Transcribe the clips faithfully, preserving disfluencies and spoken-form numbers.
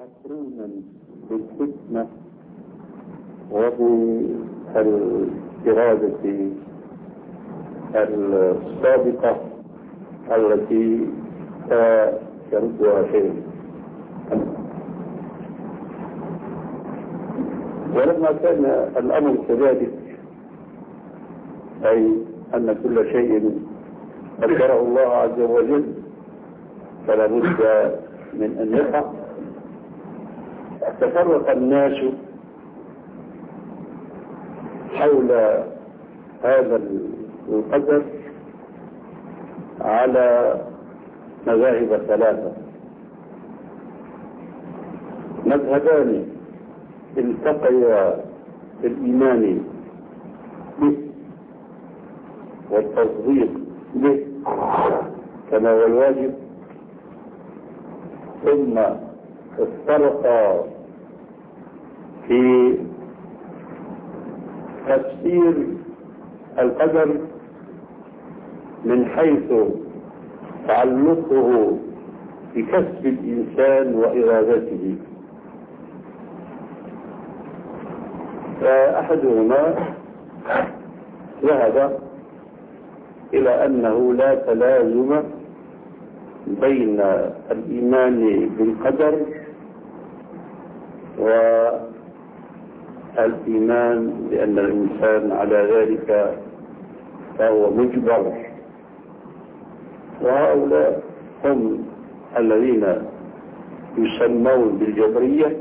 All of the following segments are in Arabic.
مقرونا بالحكمة وبالإرادة السابقة التي يردها شيء. ولما كان الأمر كذلك، أي أن كل شيء قدره الله عز وجل فلا بد من أن يقع، تفرق الناس حول هذا القدر على مذاهب ثلاثة. مذهبان التقيا في الإيمان به والتصديق به كما هو الواجب، ثم افترقا في تفسير القدر من حيث تعلقه بكسب الإنسان وإرادته. فأحدهما ذهب إلى أنه لا تلازم بين الإيمان بالقدر والإيمان بأن الإنسان على ذلك فهو مجبر، وهؤلاء هم الذين يسمون بالجبرية.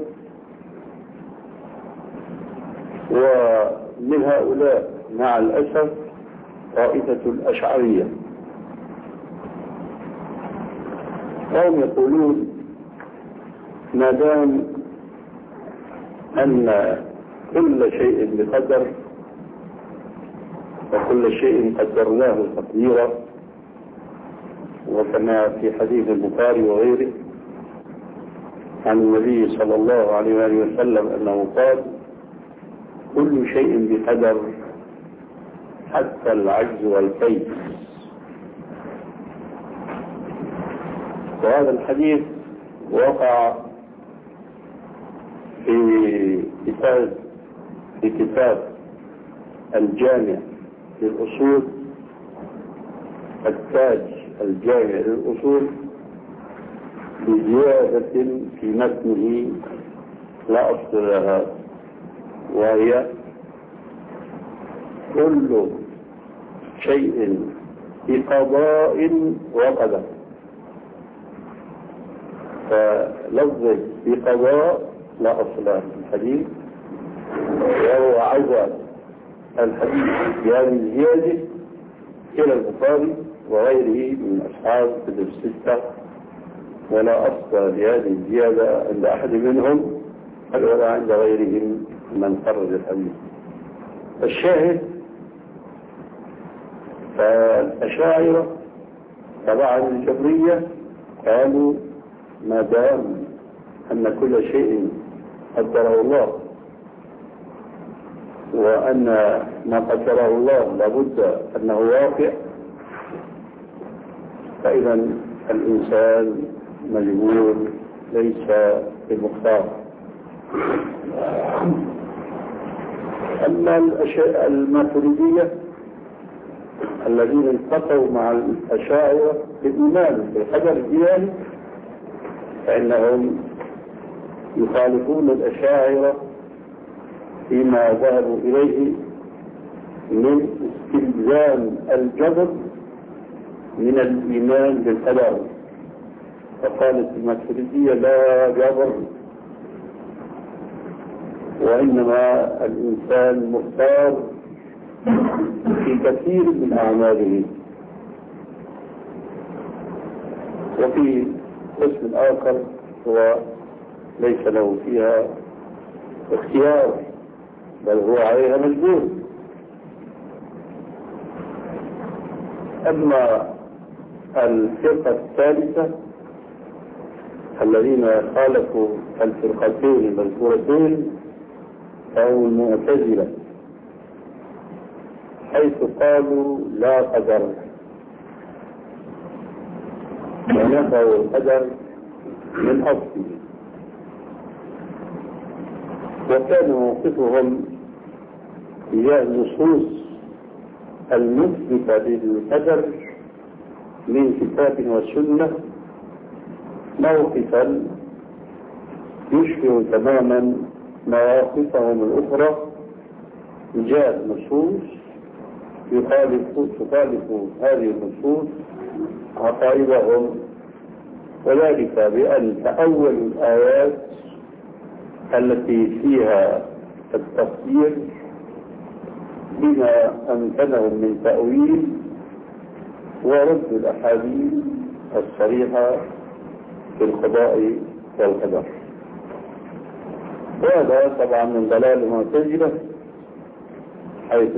ومن هؤلاء مع الأسف طائفة الأشعرية، وهم يقولون ما دام أن كل شيء بقدر وكل شيء قدرناه تقديرا، وكما في حديث البخاري وغيره عن النبي صلى الله عليه وآله وسلم أنه قال: كل شيء بقدر حتى العجز والكيد. وهذا الحديث وقع في كتاب في كتاب الجامع للأصول، التاج الجامع للأصول، بزيادة في متنه لا أصل لها، وهي: كل شيء بقضاء وقدر. فلفظ بقضاء لا أصل له في الحديث، وهو عزى الحديث بهذه الزيادة إلى البخاري وغيره من أصحاب كتب الستة، ولا أصل لهذه الزيادة عند أحد منهم ولا عند غيرهم من خرج الحديث. الشاهد فالأشاعرة طبعا الجبرية قالوا ما دام أن كل شيء قدره الله وأن ما قدره الله لابد أنه واقع، فإذا الإنسان مجبور ليس بمختار. أما الماتريدية الذين التقوا مع الأشاعرة بالإيمان بالقدر الإلهي، فإنهم يخالفون الأشاعرة فيما ذهبوا إليه من استلزام الجبر من الإيمان بالقدر. فقالت الماتريدية لا جبر، وإنما الإنسان مختار في كثير من أعماله. وفي قسم آخر هو ليس له فيها اختيار، بل هو عليها مجبور. أما الفرقة الثالثة الذين خالفوا الفرقتين المذكورتين فهم المعتزلة، حيث قالوا لا قدر، ونفوا القدر من أصله. وكان موقفهم تجاه النصوص المثبتة للقدر من كتاب وسنة موقفا يشبه تماما مواقفهم الأخرى تجاه النصوص يخالف تخالف هذه النصوص عقائدهم، وذلك بأن تأولوا الآيات التي فيها التفسير بما أمكنهم من تأويل، ورد الأحاديث الصريحة في القضاء والقدر. وهذا طبعا من ضلال المعتزلة، حيث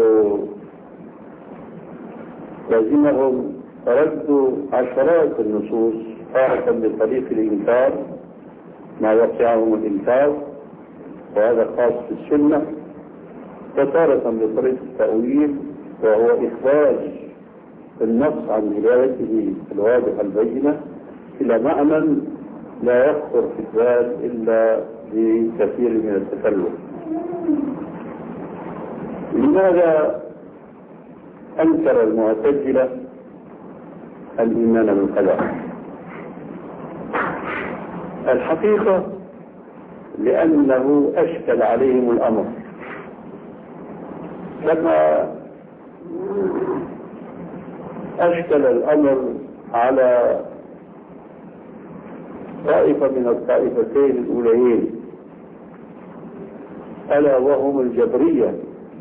لازمهم رد عشرات النصوص تارة بطريق الإنكار ما وسعهم الإنكار، وهذا خاص في السنة، وتارة بطريق التأويل وهو إخراج النص عن دلالته الواضحة البينة إلى معنى لا يخطر في البال إلا بكثير من التكلف. لماذا أنكر المعتزلة الإيمان بالقدر؟ الحقيقة لأنه أشكل عليهم الأمر، كما أشكل الأمر على طائفة من الطائفتين الأوليين، ألا وهم الجبرية،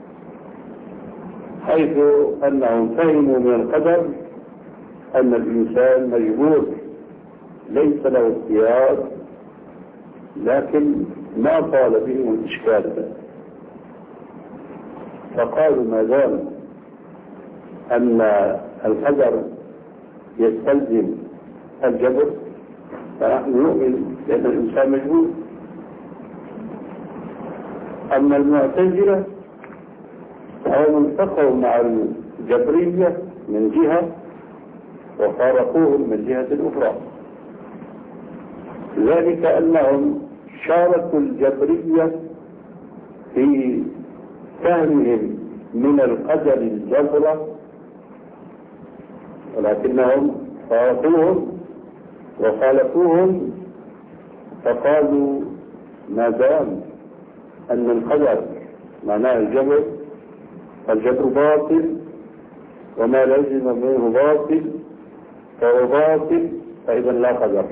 حيث أنهم فهموا من القدر أن الإنسان مجبور ليس له اختيار، لكن ما طال بهم الإشكال، فقالوا ما دام أن القدر يستلزم الجبر فنحن نؤمن بأن الإنسان مجبور. أما المعتزلة فهم التقوا مع الجبرية من جهة وفارقوهم من جهة أخرى، ذلك أنهم شاركوا الجبرية في فهمهم من القدر الجبر، ولكنهم فارقوهم وخالفوهم، فقالوا ما دام أن القدر معناه الجبر فالجبر باطل، وما لزم منه باطل فهو باطل، فإذا لا قدر.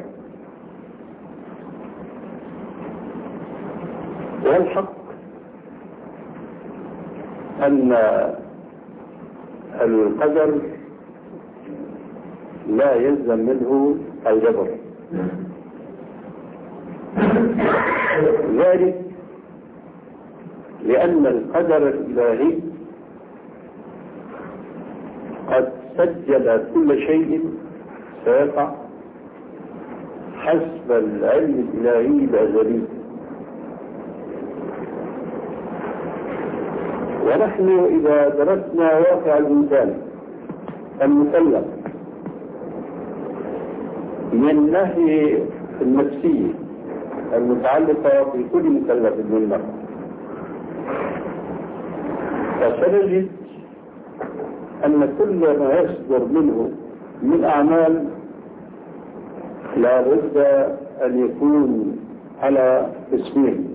والحق أن القدر لا يلزم منه الجبر، ذلك لأن القدر الإلهي قد سجل كل شيء سيقع حسب العلم الإلهي الأزلي، ونحن إذا درسنا واقع الإنسان المكلف من الناحية النفسية المتعلقة بكل مكلف منا، فسنجد أن كل ما يصدر منه من أعمال لا بد أن يكون على اسمين: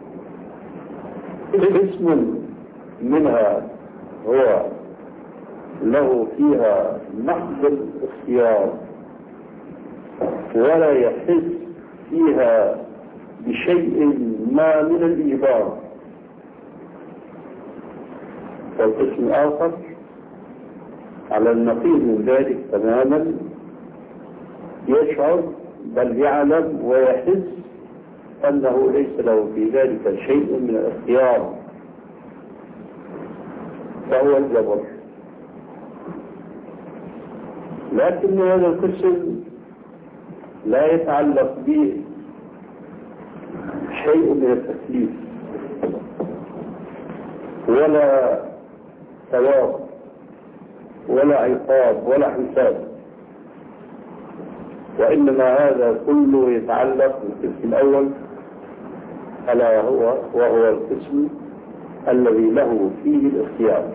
اسم منها هو له فيها محض الاختيار ولا يحس فيها بشيء ما من الإجبار، والقسم الآخر على النقيض من ذلك تماما، يشعر بل يعلم ويحس أنه ليس له في ذلك شيء من الاختيار، فهو الجبر. لكن هذا القسم لا يتعلق به شيء من التكليف ولا ثواب ولا عقاب ولا حساب، وإنما هذا كله يتعلق بالقسم الأول ألا هو وهو القسم الذي له فيه الاختيار.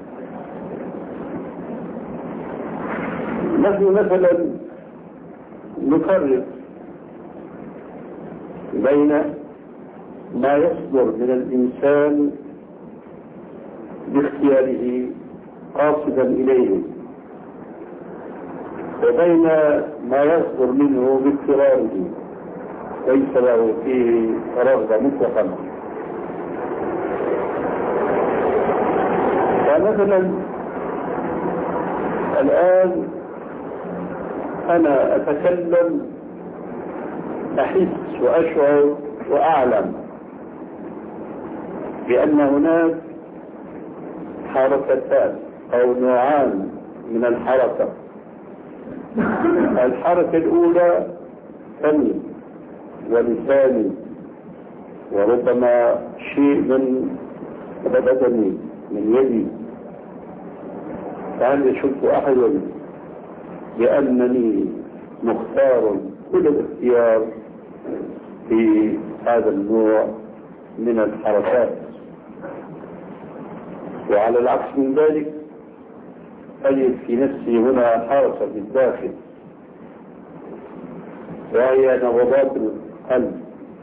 نحن مثلا نفرق بين ما يصدر من الإنسان باختياره قاصدا إليه وبين ما يصدر منه باضطراره ليس له فيه رغبة مطلقا. فمثلا الآن أنا أتكلم أحس وأشعر وأعلم بأن هناك حركتان أو نوعان من الحركة. الحركة الأولى فمي ولساني وربما شيء من بدني من يدي، فهل يشك أحد بأنني مختار كل الاختيار في هذا النوع من الحركات؟ وعلى العكس من ذلك أجد في نفسي هنا حركة في الداخل وهي نبضات القلب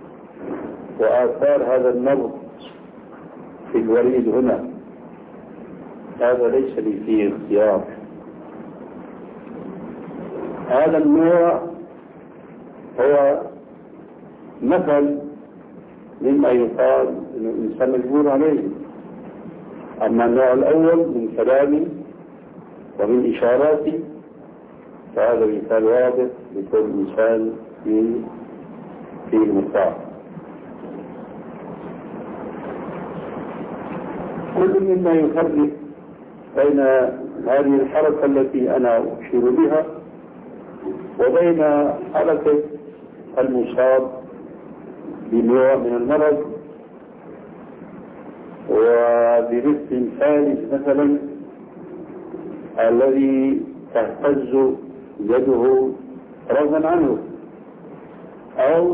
وآثار هذا النبض في الوريد هنا. هذا ليس لي فيه اختيار. هذا النوع هو مثل مما يقال أن الإنسان مجبور عليه. أما النوع الأول من كلامي ومن إشاراتي فهذا مثال واضح لكل إنسان في في المختار. كل مما يفرق بين هذه الحركة التي أنا أشير بها وبين حركة المصاب بنوع من المرض. وبمثل ثالث مثلا الذي تهتز يده رغما عنه، أو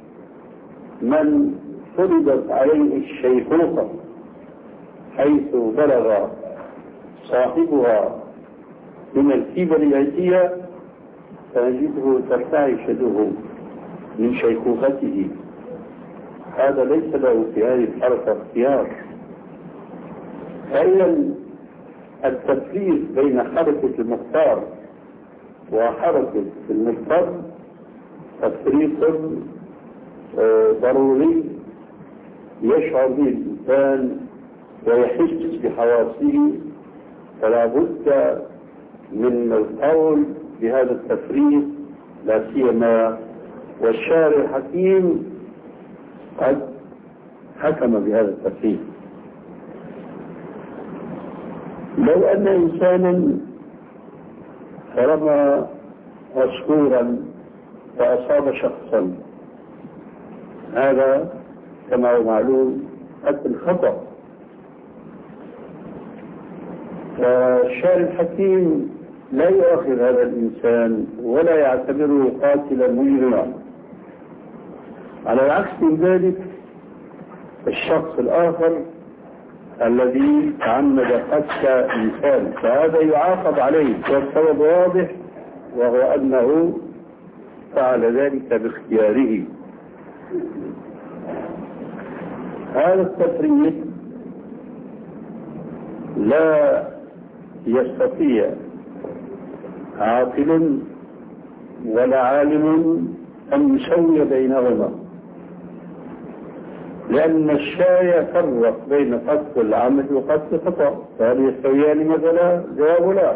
من فرضت عليه الشيخوخة حيث بلغ صاحبها من الكبر العتية فنجده ترتعش يده من شيخوخته. هذا ليس له في هذه الحركة اختيار. فإذا التفريق بين حركة المختار وحركة المضطر تفريق ضروري يشعر به الإنسان ويحس بحواسه، فلا بد من القول بهذا التفريق، لا سيما والشارع الحكيم قد حكم بهذا التفريق. لو أن إنسانا رمى عصفورا فأصاب شخصا، هذا كما هو معلوم قتل خطأ، فالشارع الحكيم لا يؤاخذ هذا الإنسان ولا يعتبره قاتلا مجرما. على العكس من ذلك الشخص الآخر الذي تعمد قتل إنسان فهذا يعاقب عليه، والسبب واضح وهو أنه فعل ذلك باختياره. هذا التفريق لا يستطيع عاقل ولا عالم أن يسوي بينهما، لأن الشارع فرق بين قتل العمد وقتل خطأ، فهل يستويان مثلا؟ جواب لا.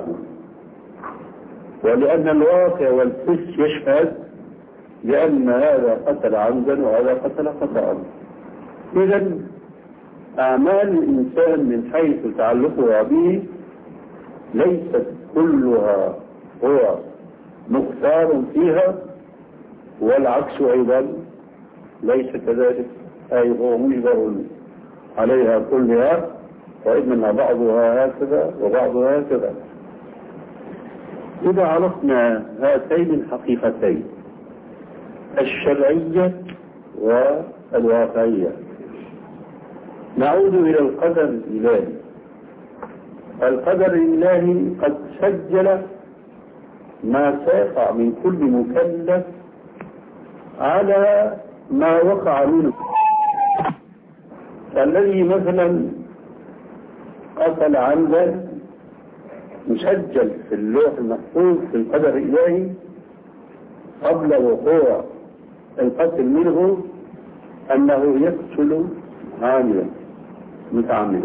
ولأن الواقع والحس يشهد بأن هذا قتل عمدا وهذا قتل خطأ. إذا أعمال الإنسان من حيث تعلقها به ليست كلها هو مختار فيها، والعكس أيضا ليس كذلك، أي هو مجبر عليها كلها، وإنما بعضها هكذا وبعضها هكذا. إذا عرفنا هاتين الحقيقتين الشرعية الواقعية. نعود إلى القدر الإلهي. القدر الإلهي قد سجل ما سيقع من كل مكلف على ما وقع منه. الذي مثلا قتل عمدا مسجل في اللوح المحفوظ في القدر الإلهي قبل وقوع القتل منه أنه يقتل عاملا متعمدا،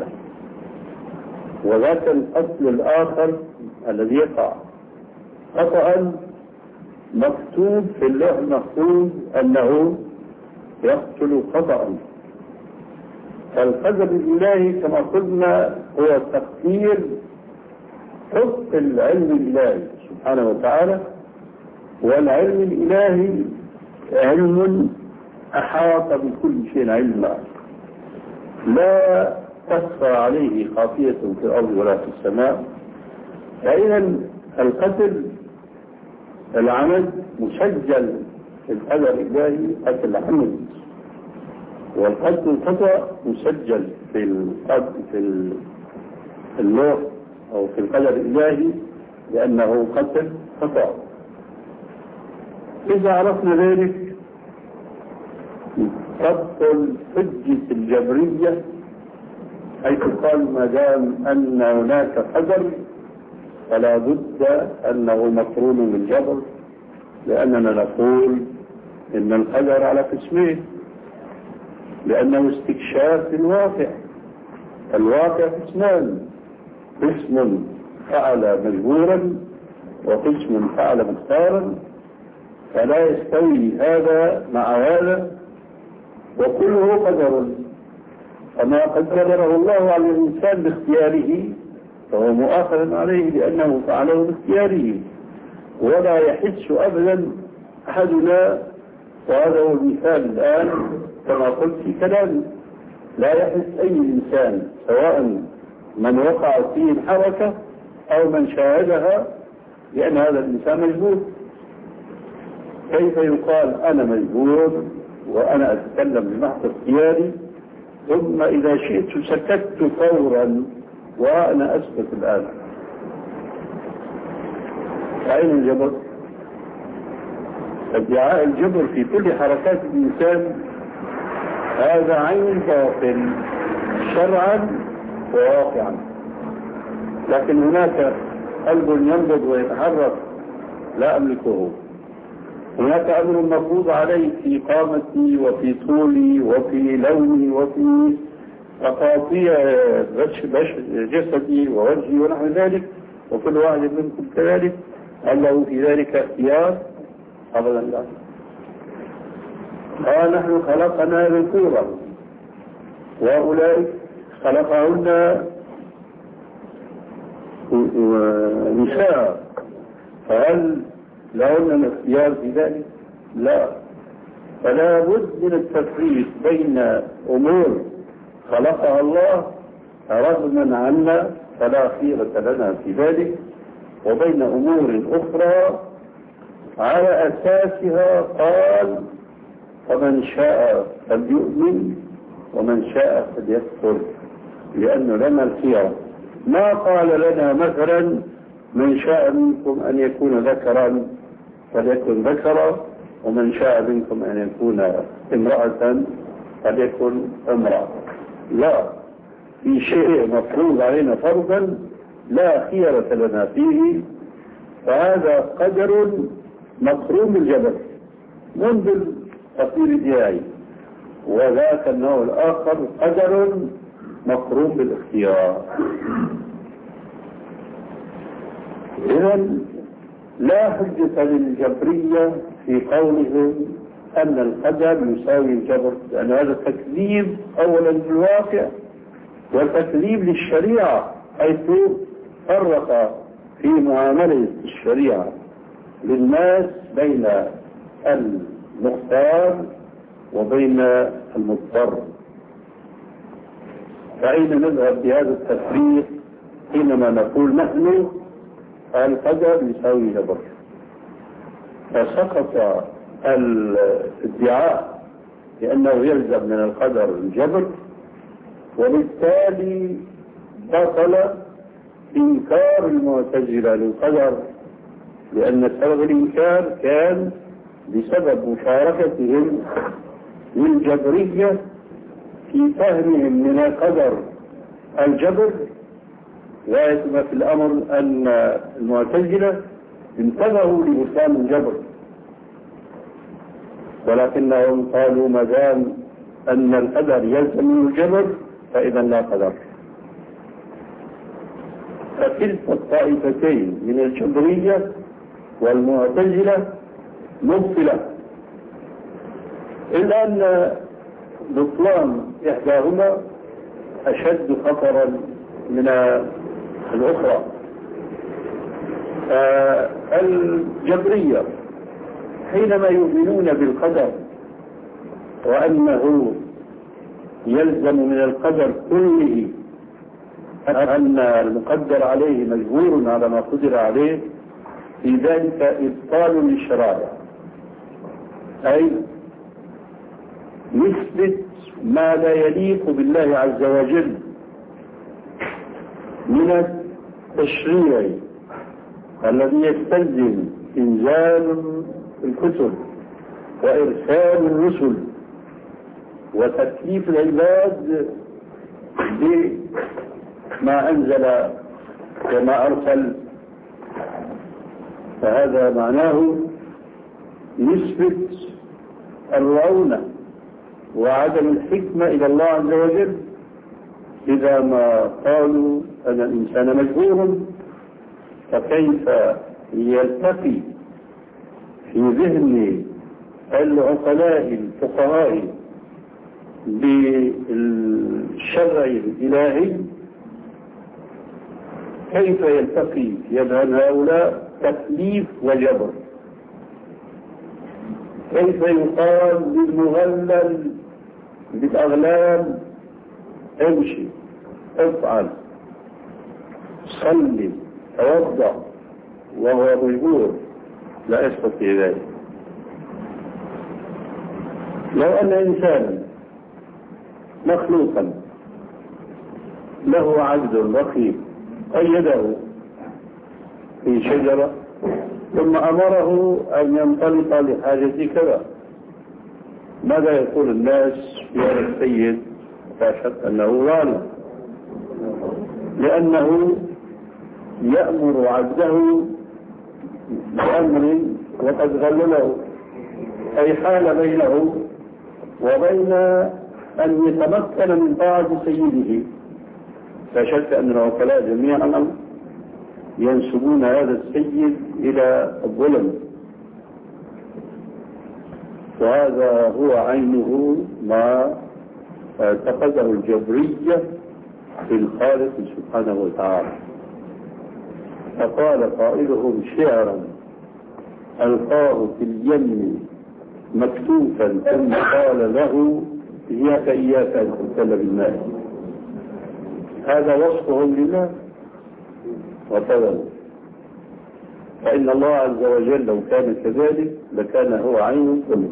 وذاك القتل الآخر الذي يقع خطأ مكتوب في اللوح المحفوظ أنه يقتل خطأ. فالقدر الإلهي كما قلنا هو تقدير حق العلم الإلهي سبحانه وتعالى، والعلم الإلهي علم أحاط بكل شيء علما لا تخفى عليه خافية في الأرض ولا في السماء. فإذا القتل العمد مسجل في القدر الإلهي قتل العمد، والقتل الخطأ مسجل في القتل في اللوح أو في القدر الإلهي لأنه قتل خطأ. إذا عرفنا ذلك تبطل حجة الجبرية، حيث قال ما دام أن هناك قدر فلا بد أنه مقرون بالجبر، لأننا نقول إن القدر على قسمين، لأنه استكشاف الواقع. الواقع قسمان، قسم فعل مجبورا وقسم فعل مختارا، فلا يستوي هذا مع هذا، وكله قدر. فما قدره الله على الإنسان باختياره فهو مؤاخذ عليه لأنه فعله باختياره، ولا يحس أبدا أحدنا، وهذا هو المثال الآن كما قلت في كلامي، لا يحس أي إنسان سواء من وقع فيه الحركة أو من شاهدها لأن هذا الإنسان مجبور. كيف يقال أنا مجبور وأنا أتكلم بمحض اختياري ثم إذا شئت سكت فورا وأنا أسكت الآن؟ أين الجبر؟ ادعاء الجبر في كل حركات الإنسان هذا عين باطل شرعا وواقعا. لكن هناك قلب ينبض ويتحرك لا أملكه، هناك أمر مفروض علي في قامتي وفي طولي وفي لوني وفي تقاطيع جسدي ووجهي ونحو ذلك، وكل واحد منكم كذلك. هل له في ذلك اختيار؟ أبدا لا. قال نحن خلقنا ذكورا وأولئك خلقهن نساء، فهل لهن الاختيار في ذلك؟ لا. فلا بد من التفريق بين أمور خلقها الله رغما عنا فلا خيرة لنا في ذلك، وبين أمور أخرى على أساسها قال فمن شاء فليؤمن ومن شاء فليكفر، لأنه لنا الخيار. ما قال لنا مثلا من شاء منكم أن يكون ذكرا فليكن ذكرا، ومن شاء منكم أن يكون امرأة فليكن امرأة. لا، في شيء مفروض علينا فرضا لا خيرة لنا فيه، فهذا قدر مقرون بالجبر منذ التطوير الدياعي، وذاك النوع الآخر قدر مقرون بالاختيار. إذن لا حجة للجبرية في قولهم أن القدر يساوي الجبر، لأن هذا تكذيب أولا بالواقع وتكذيب للشريعة، حيث فرق في معاملة الشريعة للناس بين المختار وبين المضطر. فأين نذهب بهذا التفريق حينما نقول نحن القدر يساوي جبر؟ فسقط الادعاء لأنه يلزم من القدر الجبر، وبالتالي بطل إنكار المعتزلة للقدر، لأن سبب الإنكار كان بسبب مشاركتهم للجبرية في فهمهم من القدر الجبر. غاية ما في الأمر أن المعتزلة انتبهوا لبطلان الجبر، ولكنهم قالوا ما دام أن القدر يلزم من الجبر فإذا لا قدر. فكلتا الطائفتين من الجبرية والمعتزلة مبطلة، إلا أن بطلان إحداهما أشد خطرا من الأخرى. آه الجبرية حينما يؤمنون بالقدر وأنه يلزم من القدر كله أن المقدر عليه مجبور على ما قدر عليه، في ذلك إبطال للشرائع، أي نثبت ما لا يليق بالله عز وجل من التشريع الذي يستلزم إنزال الكتب وإرسال الرسل وتكليف العباد بما أنزل وما أرسل. فهذا معناه نسبة الرعونة وعدم الحكمة إلى الله عز وجل، إذا ما قالوا أن الإنسان مجبور، فكيف يلتقي في ذهن العقلاء الفقهاء بالشرع الإلهي، كيف يلتقي في أذهان هؤلاء تكليف وجبر؟ كيف يقال للمغلل بالأغلال امشي افعل صلي توضأ وهو مجبور؟ لا يستطيع ذلك. لو أن إنسانا مخلوقا له عبد رقيق قيده في شجرة ثم أمره أن ينطلق لحاجة كذا، ماذا يقول الناس يا السيد؟ لا شك أنه ظالم، لأنه يأمر عبده بأمر وقد غلله، أي حال بينه وبين أن يتمكن من طاعة سيده. لا شك أن العقلاء جميعا ينسبون هذا السيد إلى الظلم، وهذا هو عينه ما اعتقده الجبرية في الخالق سبحانه وتعالى. فقال قائلهم شعرا ألقاه في اليم مكتوفا ثم قال له إياك إياك أن تبتل بالماء. هذا وصفهم لله وكذا. فإن الله عز وجل لو كان كذلك لكان هو عين كله.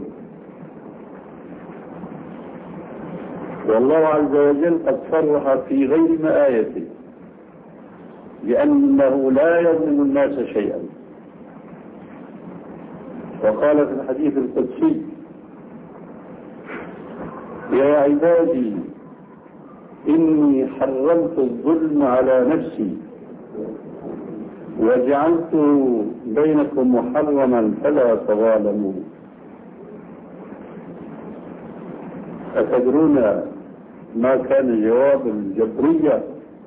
والله عز وجل قد صرح في غير ما آيته لأنه لا يظلم الناس شيئا، وقال في الحديث القدسي يا عبادي إني حرمت الظلم على نفسي وجعلته بينكم محرما فلا تظالموا. أتدرون ما كان جواب الجبرية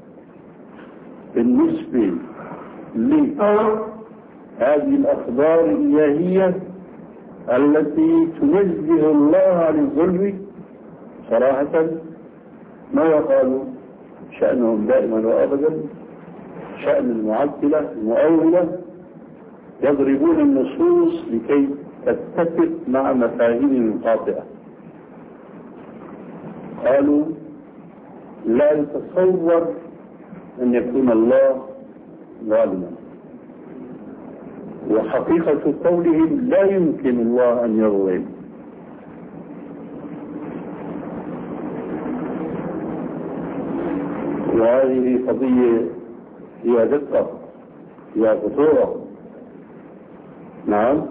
بالنسبة لهذه الأخبار الإلهية التي تنزه الله عن الظلم؟ صراحة ما قالوا شأنهم دائما وأبدا شأن المعطلة المؤولة، يضربون النصوص لكي تتفق مع مفاهيم الخاطئة. قالوا لا يتصور أن يكون الله ظالما، وحقيقة قولهم لا يمكن الله أن يظلم، وهذه قضية فيها دقة، فيها خطورة. نعم.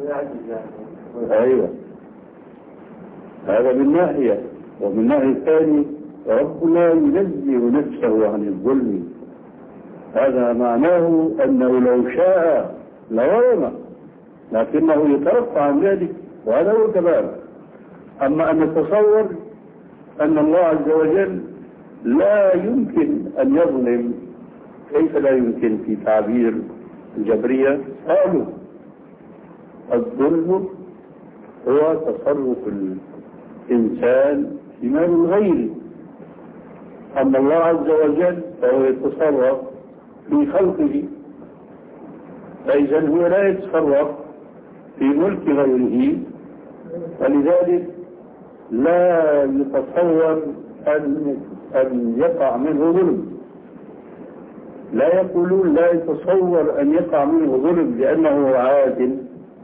أيوة، هذا من ناحية، ومن ناحية ثانية ربنا ينزه نفسه عن الظلم. هذا معناه أنه لو شاء لظلم، لكنه يترفع عن ذلك، وهذا هو الكمال. أما أن نتصور أن الله عز وجل لا يمكن أن يظلم، كيف لا يمكن في تعبير الجبرية؟ قالوا الظلم هو تصرف الإنسان في مال الغير، أما الله عز وجل فهو يتصرف في خلقه، فإذا هو لا يتصرف في ملك غيره، فلذلك لا يتصور أن أن يقع منه ظلم. لا يقولون لا يتصور أن يقع منه ظلم لأنه عادل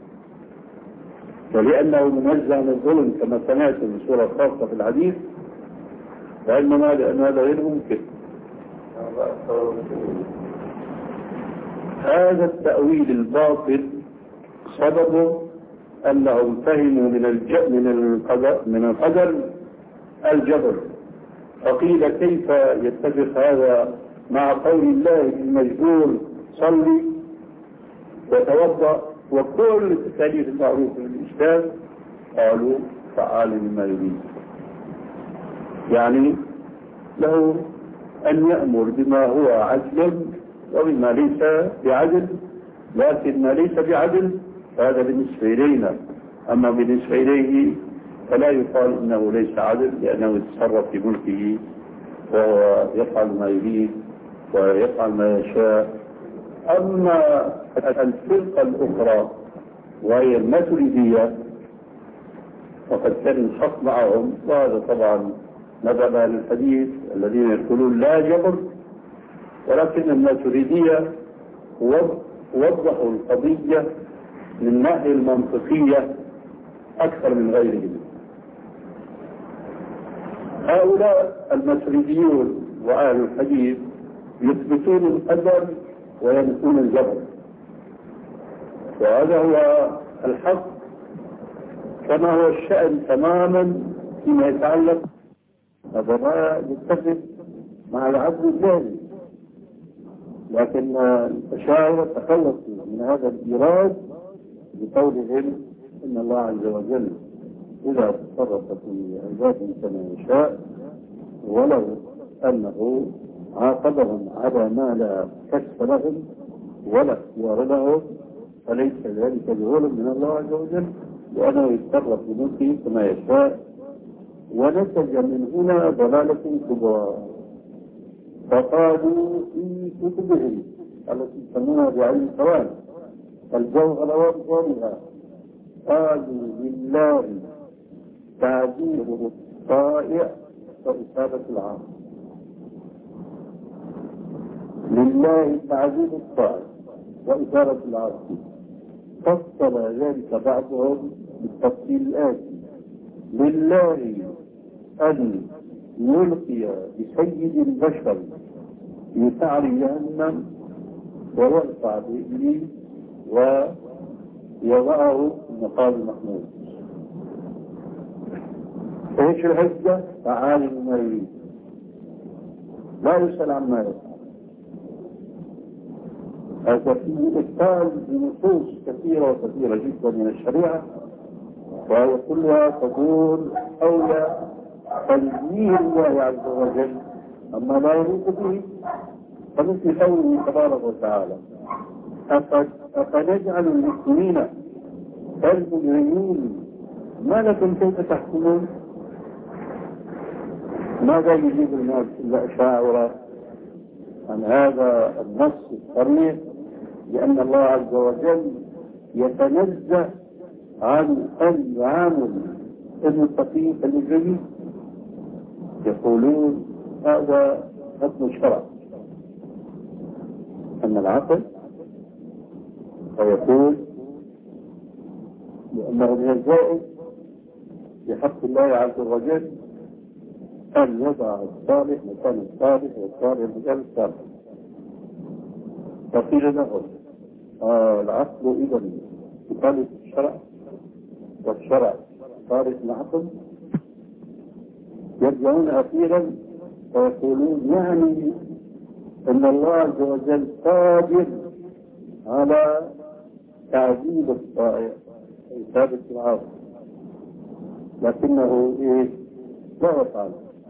ولأنه منزه عن الظلم كما سمعت في سورة خاصة في الحديث، وإنما لأن هذا غير ممكن. هذا التأويل الباطل سببه أنهم فهموا من الج... من القدر من القدر الجبر، فقيل كيف يتفق هذا مع قول الله المجبور صلي وتوضأ وكل التكاليف المعروفة في الإسلام؟ قالوا فعال لما يريد، يعني له أن يأمر بما هو عدل وبما ليس بعدل، لكن ما ليس بعدل فهذا بالنسبة إلينا، أما بالنسبة إليه فلا يقال إنه ليس عدل، لأنه يتصرف في ملكه وهو يفعل ما يريد ويفعل ما يشاء. أما الفرقة الأخرى وهي الماتريدية وقد كان الحق معهم، وهذا طبعا مذهب أهل الحديث الذين يقولون لا جبر، ولكن الماتريدية وضحوا القضية من الناحية المنطقية أكثر من غيرهم. هؤلاء الماتريديون وأهل الحديث يثبتون القدر وينفون الجبر، وهذا هو الحق كما هو الشأن تماما فيما يتعلق. هذا ما يتفق مع العدل الجاهلي، لكن الأشاعرة تخلصوا من هذا الإيراد بقولهم إن الله عز وجل إذا تصرف في عباده كما يشاء ولو أنه عاقبهم على ما لا كشف لهم ولا اختيار لهم فليس ذلك بظلم من الله عز وجل، لأنه يتصرف بملكه كما يشاء. ونتج من هنا ضلالة كبرى، فقالوا في كتبهم التي يسمونها بعين القوان الجوهر وابطالها، قالوا لله تعذيب الطائع وإصابة العاصي. لله تعذيب الطائع وإصابة العاصي، فصل ذلك بعضهم بالتفصيل الآتي: لله أن يلقي بسيد البشر في سعر جهنم ويرفع بإبليس ويضعه في مقام المحمود. ايش الحجة؟ فعال ما يريد، لا يسأل عما يفعل. هذا فيه إبطال بنصوص كثيرة وكثيرة جدا من الشريعة، وهي كلها تدور حول تنزيه الله عز وجل أما لا يليق به، فمثل قوله تبارك وتعالى: أفنجعل المسلمين كالمجرمين ما لكم كيف تحكمون؟ ماذا يجيب الناس إلا أشاعرة عن هذا النص الصريح لأن الله عز وجل يتنزه عن أن يعامل المتقين كالمجرمين؟ يقولون هذا حكم الشرع، أما العقل فيقول لأنه من الزائد بحق الله عز وجل أن يضع الصالح مكان الصالح والصالح مكان الصالح. فقيل له آه العقل إذا يخالف الشرع والشرع خالف العقل. يرجعون أخيرا ويقولون يعني أن الله عز وجل قادر على تعذيب الطائع ثابت العاصي، لكنه إيه لا يفعل.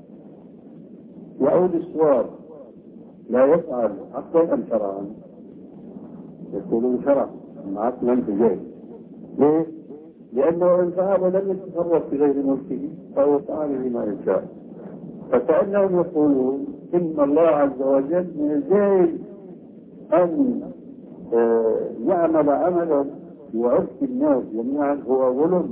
يعود السؤال لا يفعل عقلا أم شرعا؟ يقولون شرعا عقلا بجاه. ليه؟ لأنه إن فعل لم يتصرف في غير ملكه فهو فعل بما يشاء. فكأنهم يقولون إن الله عز وجل من الجاهل أن يعمل عملا يعد الناس جميعا هو ظلم،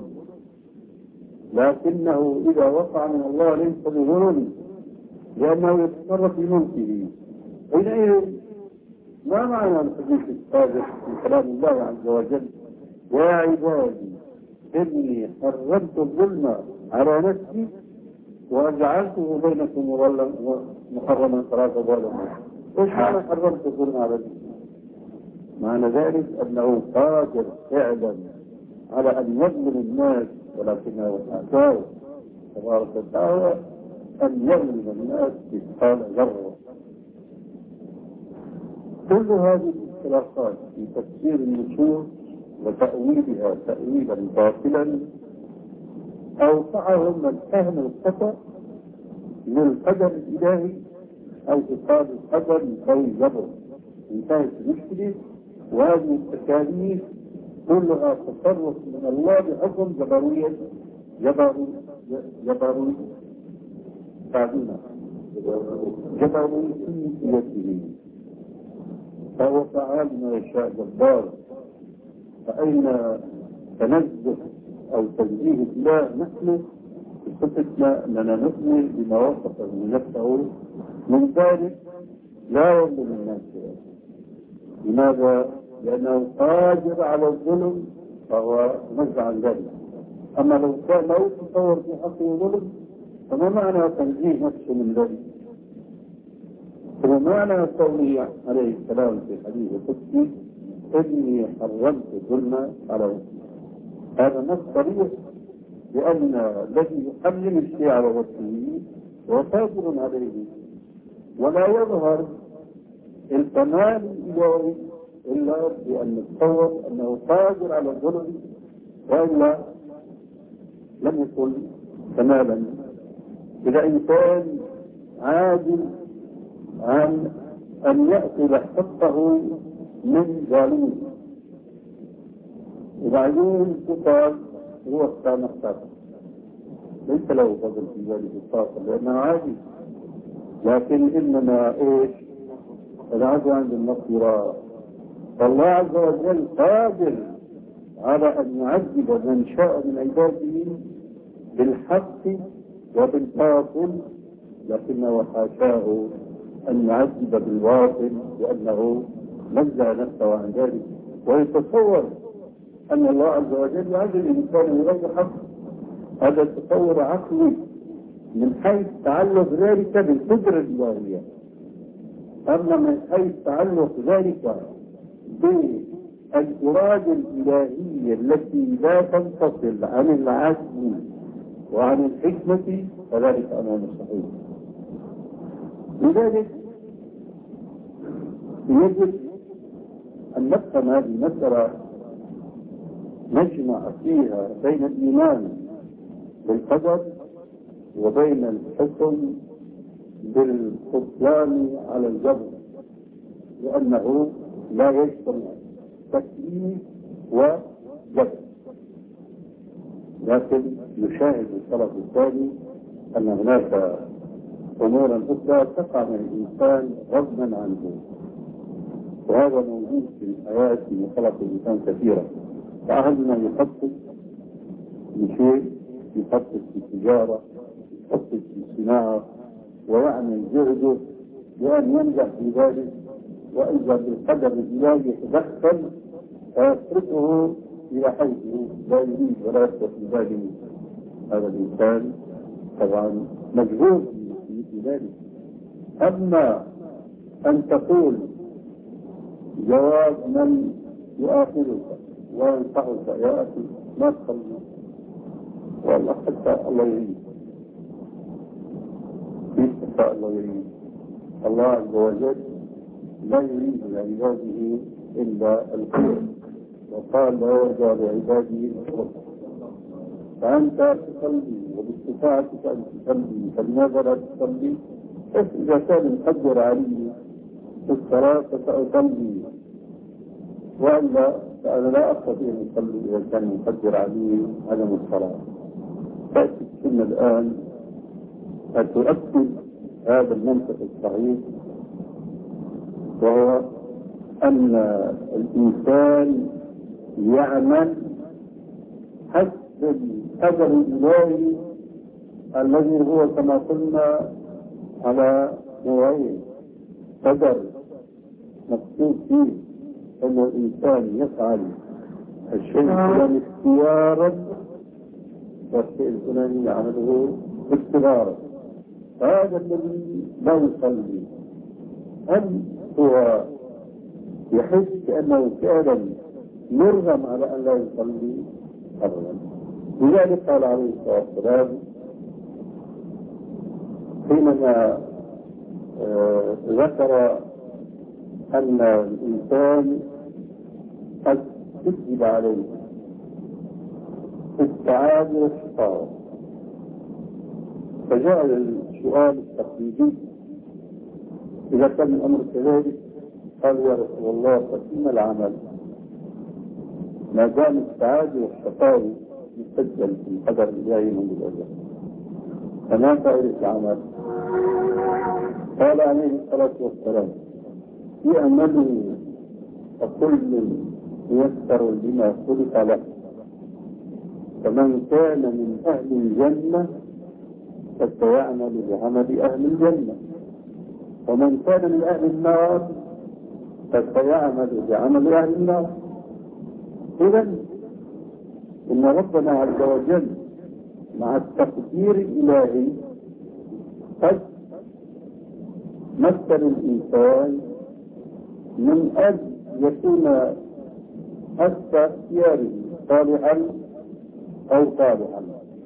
لكنه إذا وقع من الله ليس بظلم لأنه يتصرف في ملكه. حينئذ ما معنى الحديث السابق في كلام الله عز وجل يا عبادي إني حرمت الظلم على نفسي وجعلته بينكم محرما فلا تظالموا؟ ايش معنى حرمت الظلم على نفسي؟ معنى ذلك أنه قادر فعلا على أن يظلم الناس، ولكنه أتاه تبارك وتعالى أن يظلم الناس مثقال ذرة. كل هذه الاختلافات في تفسير النصوص وتأويلها تأويلا باطلا أوقعهم الفهم الخطأ للقدر الإلهي أو إقامة القدر أو جبر. انتهت المشكلة، وهذه التكاليف كلها تصرف من الله بحكم جبروية جبروي جبروي تعدينا جبرويته، فهو فعال ما يشاء جبار. فأين تنزه أو تنزيه الله؟ نحن بصفتنا أننا نؤمن بما وصف نفسه من ذلك لا يظلم الناس. لماذا؟ لأنه قادر على الظلم فهو نزع عن ذلك. أما لو كان لو تصور في حقه ظلم فما معنى تنزيه نفسه من ذلك؟ فما معنى قوله عليه السلام في حديث القدسي إني حرمت الظلم على نفسي؟ هذا نص صريح لأن الذي يحرم الشيء على نفسه هو قادر عليه، ولا يظهر الكمال الإلهي إلا بأن نتصور أنه قادر على الظلم، وإلا لم يكن كمالا. إذا إنسان عاجز عن أن يأخذ حقه من ظالمه وبعدين يقال هو كان اختار، ليس له فضل في ذلك الطاقة لأنه عاجز. لكن إنما إيش؟ العجز عند المغفرة. فالله عز وجل قادر على أن يعذب من شاء من عباده بالحق وبالباطل، لكنه حاشاه أن يعذب بالباطل لأنه نزع نفسه عن ذلك. ويتصور أن الله عز وجل يعذب الإنسان بغير حق، هذا تصور عقلي من حيث تعلق ذلك بالقدرة الإلهية. أما من حيث تعلق ذلك بالإرادة الإلهية التي لا تنفصل عن العزم وعن الحكمة فذلك أمر مستحيل. لذلك يجب أن نفهم هذه المسألة، نجمع فيها بين الإيمان بالقدر وبين الحكم بالخذلان على الجبر، لأنه لا يجتمع تكليف وجبر. لكن نشاهد الطرف الثاني أن هناك أمورا أخرى تقع من الإنسان غصبا عنه، وهذا موجود في الحياة في خلق الإنسان كثيرا. فأحدنا يخطط لشيء، يخطط في التجارة، يخطط في الصناعة، ويعمل جهده وأن ينجح في ذلك، وإذا بالقدر الإلهي يتدخل فيتركه إلى حيث لا يريد ولا يستطيع ذلك. هذا الإنسان طبعا مجهول في ذلك. أما أن تقول جواب من يؤاخذك وينصحك يا أخي ما تصلي والله حتى الله يعين كيف حتى الله يعين. الله عز وجل لا يريد لعباده إلا الخير، وقال لا يرضى لعباده الخير. فأنت تصلي وباستطاعتك أن تصلي، فلماذا لا تصلي؟ بس إذا كان مقدر علي في الصلاة فسأصلي، وإلا فأنا لا أستطيع أن أصلي إذا كان مقدر علي عدم الصلاة. تأتي السنة الآن أن تؤكد هذا المنطق الصحيح، وهو أن الإنسان يعمل حسب القدر الإلهي الذي هو كما قلنا على نوعين: قدر مكتوب فيه أن الإنسان يفعل الشيء الفلاني اختيارا والشيء الفلاني يعمله اضطرارا. هذا الذي لا يصلي هل هو يحس كأنه فعلا يرغم على أن لا يصلي؟ أبدا. لذلك قال عليه الصلاة والسلام حينما آه ذكر أن الإنسان قد كتب عليه السعادة والشقاوة، فجاء السؤال التقليدي: إذا كان الأمر كذلك قال يا رسول الله ففيما العمل؟ ما دام السعادة والشقاوة مسجل في القدر الإلهي منذ الأزل، فما فائدة العمل؟ قال عليه الصلاة والسلام: يعملوا فكل ييسر لما خلق له، فمن كان من أهل الجنة فسيعمل بعمل أهل الجنة، ومن كان من أهل النار فسيعمل بعمل أهل النار. إذن إن ربنا عز وجل مع التقدير الإلهي قد مثل الإنسان من أجل يكون حتى اختياره صالحا أو صالحا،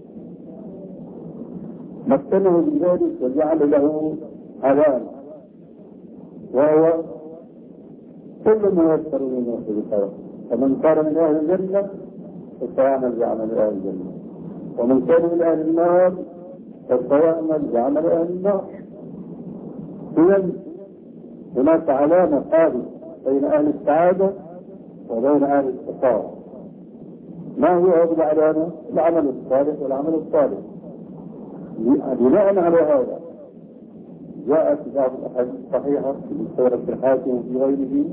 مثله بذلك وجعل له علامة، وهو كل ما يسر من خلقه. فمن كان من أهل الجنة فسيعمل بعمل أهل الجنة، ومن كان من أهل النار فسيعمل بعمل أهل النار. إذن هناك علامة ثابتة بين أهل السعادة وبين أهل الشقاوة. ما هي هذه العلامة؟ العمل الصالح والعمل الصالح. بناء على هذا جاءت بعض الأحاديث الصحيحة في سورة الحاكم وفي غيره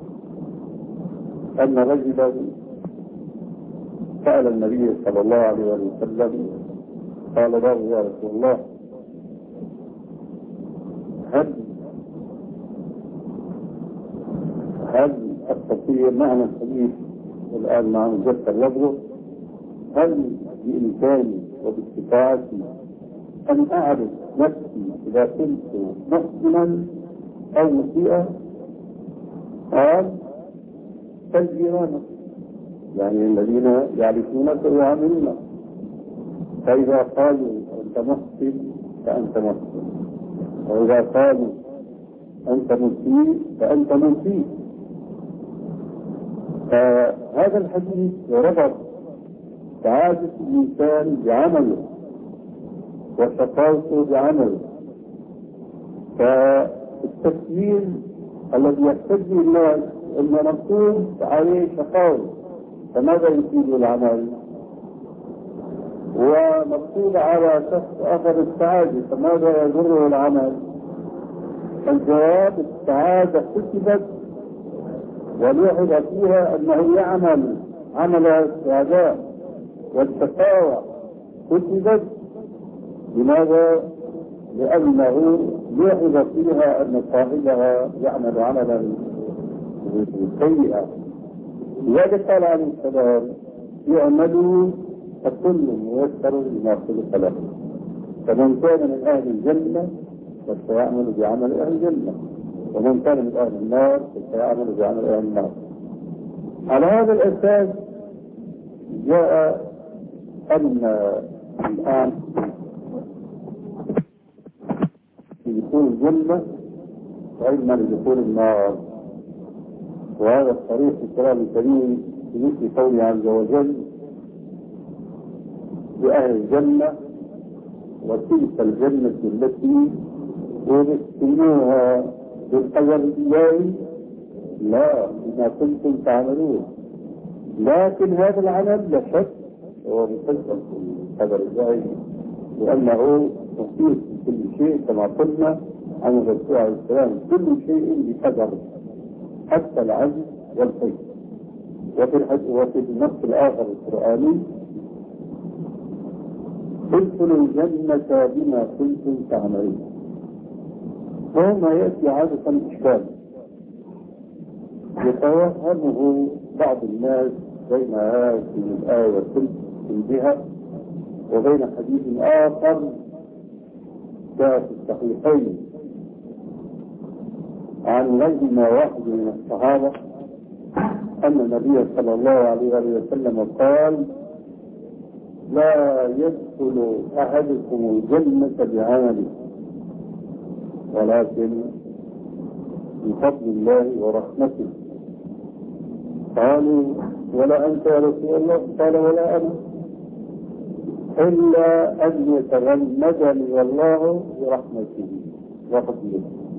أن رجلا سأل النبي صلى الله عليه وسلم قال له: يا رسول الله، هل هل أستطيع معنى الحديث والآن مع مجدد لفظه، هل بإمكاني وباستطاعتي أن أعرف نفسي إذا كنت محسنا أو مسيئا؟ قال: كالجيران، يعني الذين يعرفونك ويعاملونك، فإذا قالوا أنت محسن فأنت محسن، وإذا قالوا أنت مسيء فأنت مسيء. فهذا الحديث ربط سعادة الإنسان بعمله وشقاوته بعمله. فالتسليم الذي يحتج الناس أن نقول عليه شقاوة، فماذا يفيد العمل؟ ومقصود على شخص آخر السعادة، فماذا يضره العمل؟ الجواب: السعادة كتبت ولوحظ فيها أنه يعمل عمل السعادة، والشقاوة كتبت. لماذا؟ لأنه لوحظ فيها أن صاحبها يعمل عملا سيئا. لذلك قال عليه السلام: يعملوا فكل ميسر لما خلق له، فمن كان من أهل الجنة فسيعمل بعمل أهل الجنة، ومن كان من أهل النار فسيعمل بعمل أهل النار. على هذا الأساس جاء أن الآن في دخول الجنة وإما لدخول النار، وهذا الصريح في الكلام الكريم في مثل قوله عز وجل: بأهل الجنة وتلك الجنة التي أورثتموها بالقدر الإلهي لا بما كنتم تعملون. لكن هذا العمل لا شك هو مسلسل في القدر الإلهي، لأنه محيط بكل شيء كما قلنا عن الرسول عليه السلام، كل شيء بقدر حتى العجز والحي. وفي وفي النص الآخر القرآني: ادخلوا الجنة بما كنتم تعملون. وهنا يأتي عادة إشكال يتوهمه بعض الناس بين هذه الآية كلها وبين حديث آخر جاء في الصحيحين عن غيرنا واحد من الصحابة أن النبي صلى الله عليه وسلم قال: لا يدخل أحدكم الجنة بعمله ولكن بفضل الله ورحمته. قالوا: ولا أنت يا رسول الله؟ قال: ولا أنا، إلا أن يتغمدني الله برحمته وفضله.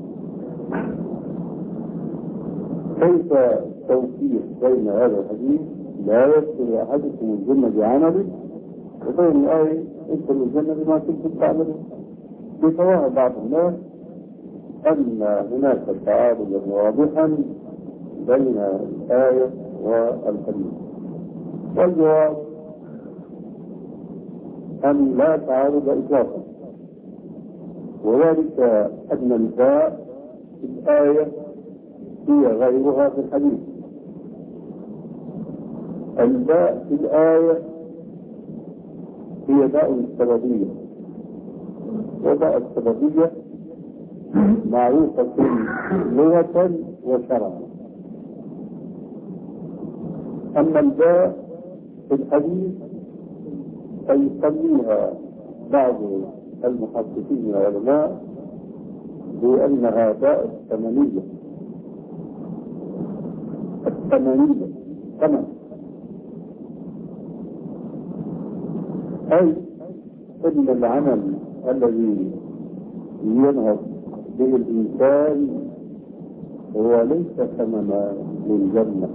كيف توفيق بين هذا الحديث لا يدخل أحدكم الجنة بعمله وبين الآية ادخلوا الجنة بما كنتم تعملون؟ يتوهم بعض الناس أن هناك تعارضا واضحا بين الآية والحديث، والجواب أن لا تعارض إطلاقا، وذلك أن الباء في الآية هي غيرها في الحديث. الباء في الآية هي باء السببية، وباء السببية معروفة لغة وشرعا. أما الباء في الحديث فيسميها بعض المحدثين والعلماء بأنها باء الثمنية. الثمنية ثمن، أي أن العمل الذي ينهض به الإنسان هو ليس ثمنا للجنة،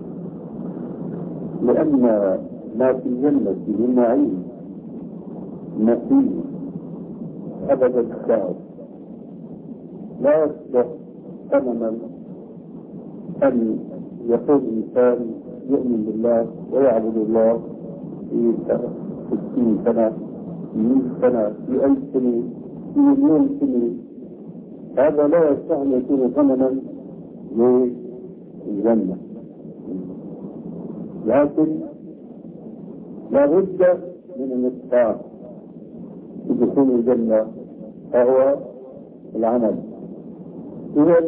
لأن ما في الجنة من نعيم نفيس أبد الدهر لا يصبح ثمنا أن يكون الإنسان يؤمن بالله ويعبد الله في ستين سنة، في مئة سنة، في ألف سنة، في مليون سنة. هذا لا يستطيع يكون ثمنا للجنة، لكن لا بد من الاتقان لدخول الجنة فهو العمل. إذا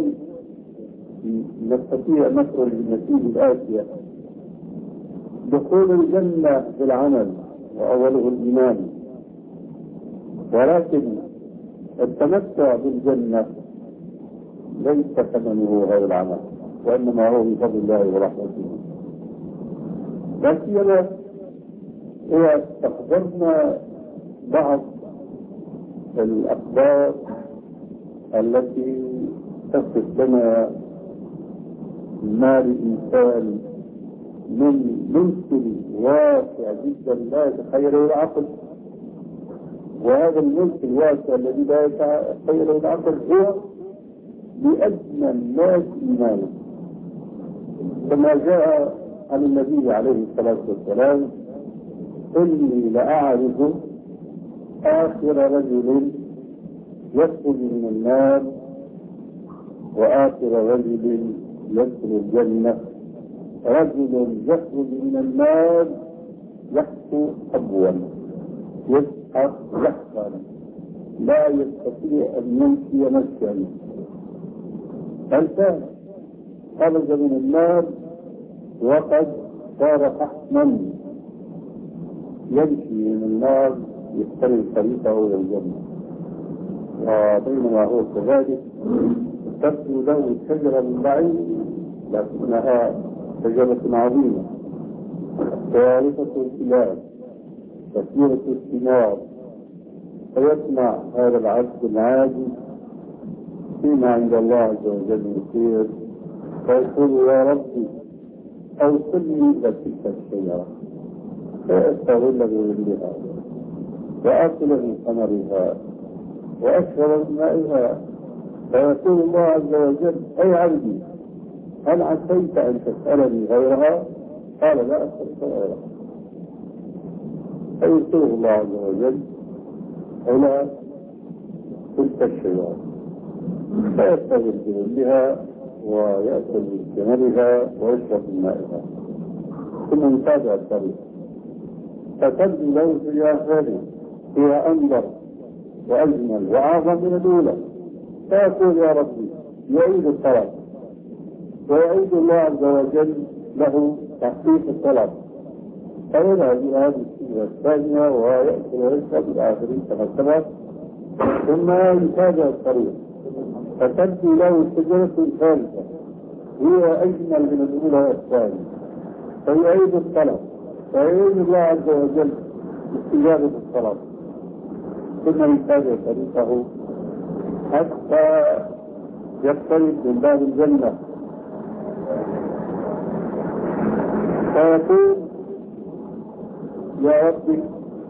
نستطيع أن نخرج بالنتيجة الآتية: دخول الجنة بالعمل وأوله الإيمان، ولكن التمتع بالجنة ليس ثمنه غير العمل، وإنما هو بفضل الله ورحمته. لا سيما إذا استحضرنا بعض الأخبار التي تصف لنا ما للإنسان من ملك واسع جدا لا يتخيله العقل. وهذا الملك الواسع الذي لا يتخيله العقل هو لأدنى الناس إيمانا، كما جاء عن النبي عليه الصلاة والسلام: إني لأعرف آخر رجل يدخل من النار وآخر رجل يدخل الجنة، رجل يخرج من النار يحكو أبوا يسحق لحظا لا يستطيع أن يمشي مشيا، بل كان خرج من النار وقد صار فحما يمشي من النار يخترق طريقه إلى الجنة. وبينما هو كذلك تبدو له شجرة من بعيد لكنها شجرة عظيمة ثالثة الكلاب كثيرة الثمار، فيسمع هذا العبد العادي فيما عند الله عز وجل يصير فيقول يا ربي أوصلني إلى تلك الشجرة فأستغل بظلها وآكل من ثمرها وأشرب من مائها، فيقول الله عز وجل أي عبدي هل عسيت أن تسألني غيرها؟ قال لا أسألك غيرها. فيرسله الله عز وجل إلى تلك الشجرة فيستغل بظلها ويأكل من ثمرها ويشرب من مائها، ثم يتابع الطريق فتبدو له في الآخر هي أنظر وأجمل وأعظم من الأولى، فيقول يا ربي يعيد الطلب ويعيد الله عز وجل له تحقيق الطلب، فيذهب إلى هذه الشجرة الثانية ويأكل ويشرب إلى آخره كما سبق، ثم يتابع الطريق فتبدو له الشجرة الثالثة هي أجمل من الأولى والثانية، فيعيد الطلب فيعيد الله عز وجل استجابة الطلب، ثم يتابع طريقه حتى يقترب من باب الجنة فيقول يا ربي،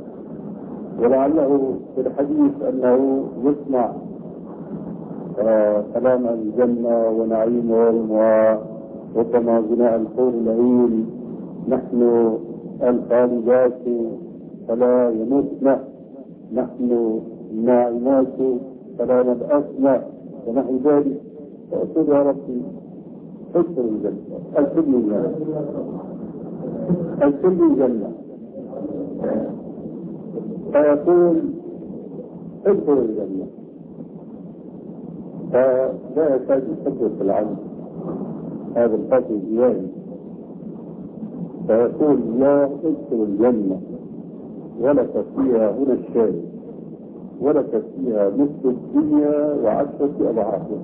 ولعله في الحديث أنه يسمع آه كلام الجنة ونعيمهم وربما غناء الحور العين، نحن الخالدات فلا يموتن، نحن الناعمات فلا نبأسن ونحو ذلك. فأقول يا ربي ادخل الجنة ادخل الجنة ادخل الجنة، فيقول ادخل الجنة، فلا يكاد يصدق العبد هذا الفتى الزيادي، فيقول لا ادخل الجنة ولك فيها هنا الشاي ولك فيها مثل الدنيا وعشرة أضعافها.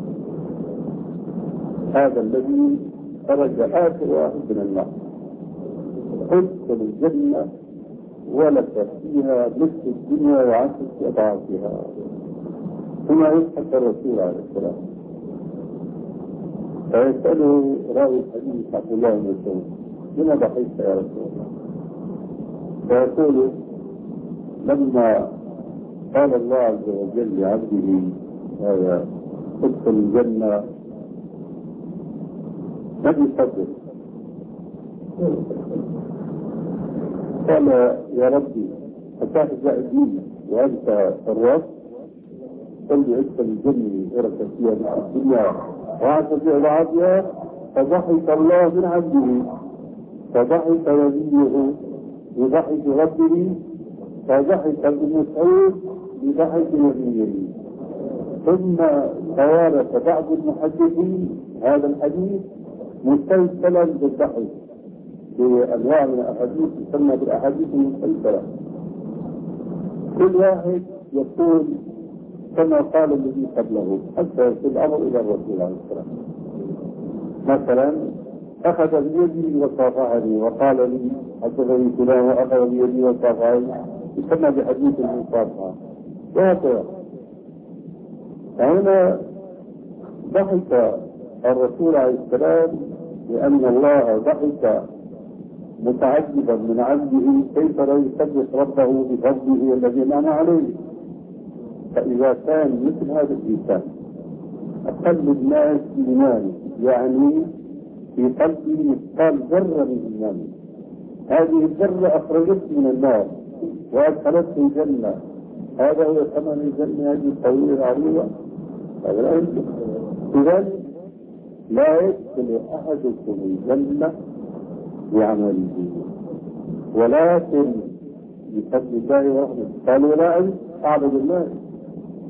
هذا الذي خرج آخر واحد من النار، ادخل الجنة ولك فيها مثل الدنيا وعشرة أضعافها. ثم يضحك الرسول عليه السلام فيسأله راوي الحديث عبد الله بن مسعود لما ضحكت يا رسول الله؟ فيقول لما قال الله عز وجل لعبده هذا ادخل الجنة لم يصدق، قال يا ربي أتحزأ الدين وأنت الرب؟ قل لي ادخل الجنة ورثت فيها مع الدنيا وعشرة أضعافها. فضحك الله من عبده، فضحك نبيه بضحك ربه، فضحك ابن مسعود بضحك نبيه. ثم توارث بعض المحدثين هذا الحديث مسلسلا بالضحك بأنواع من الأحاديث تسمى بالأحاديث المسلسلة، كل واحد يقول كما قال الذي قبله حتى يصل الأمر إلى الرسول عليه السلام. مثلا أخذ بيدي وصافحني وقال لي حدثني فلان وأخذ بيدي وصافحني، يسمى بحديث المصافحة وهكذا. فهنا ضحك الرسول عليه السلام لأن الله ضحك متعجبا من عبده كيف لا يصدق ربه بفضله الذي أنعم عليه. فإذا كان مثل هذا الإنسان أقل الناس إيمانا، يعني في قلبه مثقال ذرة من إيمان، هذه الذرة أخرجته من النار وأدخلته الجنة، هذا هو ثمن الجنة هذه الطويلة العريضة. هذا لا يمكن. إذن لا يدخل أحدكم الجنة بعمله ولكن بفضل الله ورحمته. قال ولا أعبد الله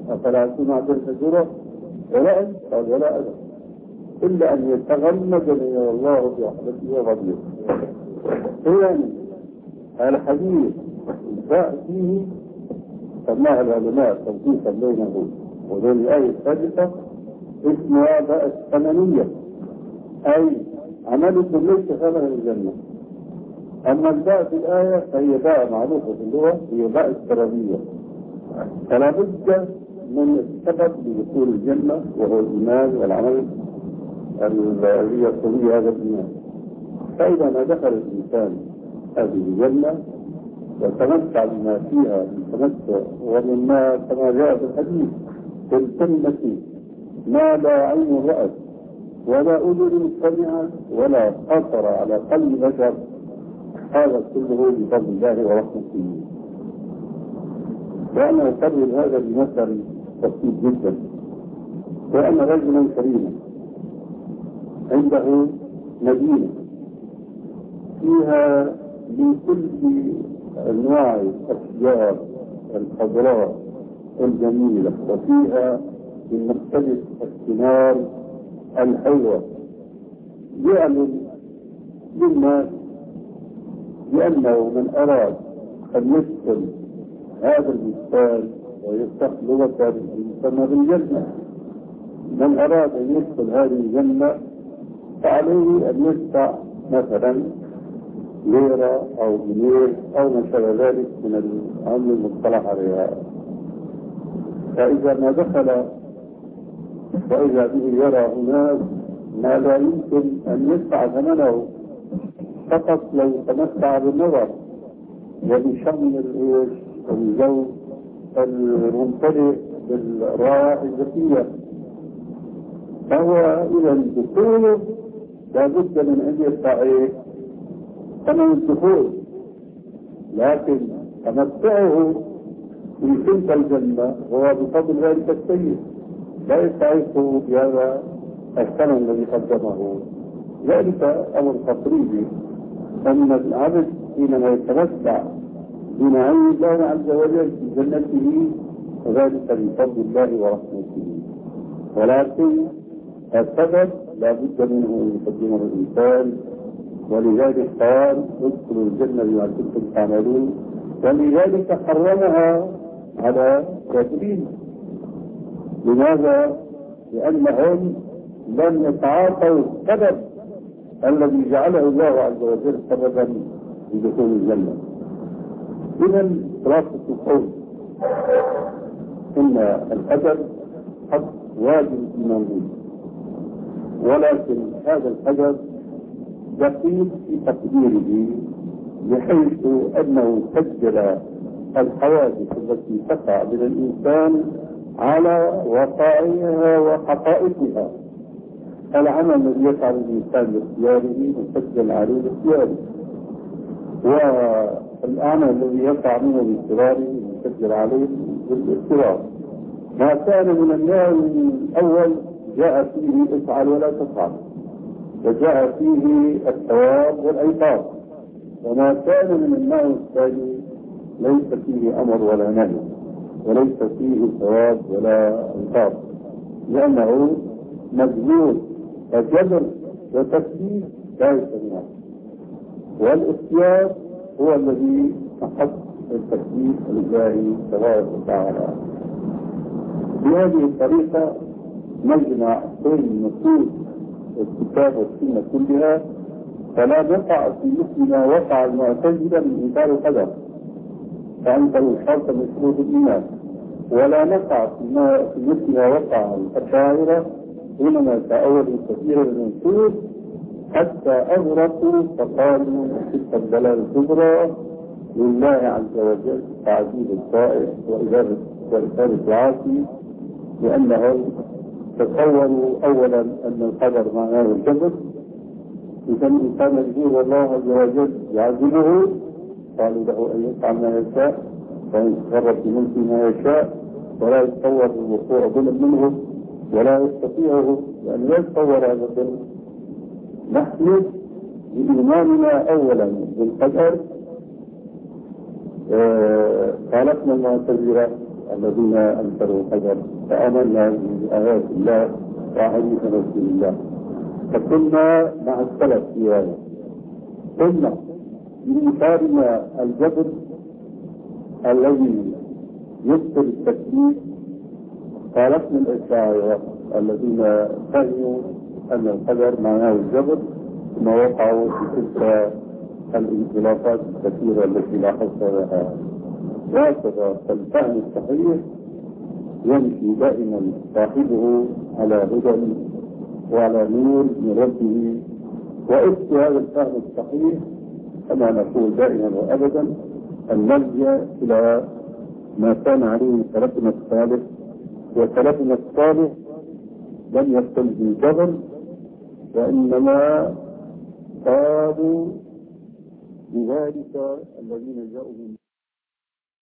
أفلا أكون عبد الفجورة؟ ولا أنت قال ولا أنا، إلا أن يتغمدني الله برحمته وفضله. يعني الحديث جاء فيه سماها العلماء توقيفا بينه وبين الآية السادسة اسمها باء الثمنية، أي عملكم ليس ثمن الجنة. أما الباء في الآية فهي باء معروفة في اللغة، هي باء السببية، فلا بد من السبب لدخول الجنة وهو الإيمان والعمل الذي يقتضي هذا الإيمان. فإذا ما دخل الإنسان هذه الجنة وتمتع بما فيها من تمتع، ومما كما جاء في الحديث في الجنة ما لا عين رأت ولا أذن سمعت ولا خطر على قلب بشر، هذا كله بفضل الله ورحمته. وأنا أكرر هذا بمثل بسيط جدا. وأن رجلا كريما عنده مدينة فيها من كل أنواع الأشجار الخضراء الجميلة، وفيها من مختلف الثمار الحلوة، يعلم للناس بأنه من أراد أن يدخل هذا البستان ويفتح لغة يسمى بالجنة، من أراد أن يدخل هذه الجنة فعليه أن يدفع مثلا ليرة أو جنيه أو ما شابه ذلك من العمل المصطلح عليها. فإذا ما دخل وإذا به يرى هناك ما لا يمكن أن يدفع ثمنه، فقط لو تمتع بالنظر وبشم العيش والجو الممتلئ بالروائح الزكية، فهو إذا دخوله لابد من أن يدفع ثمن الدخول، لكن تمتعه في تلك الجنة هو بفضل ذلك السيد لا يستعيقه بهذا الثمن الذي قدمه. ذلك أمر تقريبي أن العبد حينما يتمتع بنعيم الله عز وجل في جنته فذلك بفضل الله ورحمته، ولكن السبب لا بد منه ان يقدمه الانسان. ولذلك قال ادخلوا الجنه بما كنتم تعملون، ولذلك حرمها على الكافرين. لماذا؟ لانهم لم يتعاطوا السبب الذي جعله الله عز وجل سببا لدخول الجنه. اذا خلاصه القول ان القدر حق واجب الايمان به، ولكن هذا القدر دقيق في تقديره بحيث انه سجل الحوادث التي تقع من الانسان على وقائعها وحقائقها. العمل الذي يفعل الانسان باختياره مسجل عليه باختياره، والعمل الذي يقع منه باضطراره مسجل عليه بالاضطرار. ما كان من النوع الاول جاء فيه افعل ولا تفعل، وجاء فيه الثواب والعقاب، وما كان من النوع الثاني ليس فيه امر ولا نهي، وليس فيه ثواب ولا عقاب، لانه مجبور وجبر وتكليف لا يستمع. والاختيار هو الذي احق التكليف لله تبارك وتعالى. بهذه الطريقه نجمع كل نصوص الكتاب والسنه كلها، فلا نقع في مثل ما وقع المعتزله من انكار القدر فانكروا شرطا من شروط الايمان، ولا نقع في مثل ما وقع الاشاعره حينما تأولوا كثيرا من النصوص حتى اغرقوا فقالوا تلك الدلاله الكبرى لله عز وجل تعذيب الطائف وإثابة العاصي، لأنهم تصوروا أولا أن القدر معناه الجبر، إذا الإنسان يقول والله عز وجل يعذبه قالوا له أن يفعل ما يشاء وأن يتصرف في ملكه ما يشاء، ولا يتصور الوقوع ظلم منه ولا يستطيعه لأن لا يتصور هذا الظلم. نحن بإيماننا أولا بالقدر خالفنا المعتزلة الذين أنكروا القدر فآمنا بآيات الله وحديث رسول الله. فكنا مع السلف في هذا. ثم بإنكارنا الجبر الذي يبطل التكليف خالفنا الأشاعرة الذين فهموا أن القدر معناه الجبر، ثم وقعوا في تلك الانطلاقات الكثيرة التي لا حصر لها. وهكذا فالفهم الصحيح يمشي دائما صاحبه على هدى وعلى نور من ربه. وإذ هذا الفهم الصحيح كما نقول دائما وأبدا أن نلجأ إلى ما كان عليه سلفنا الصالح. وسلفنا الصالح لم يقل بالجبل، وإنما قالوا بذلك الذين جاءوا من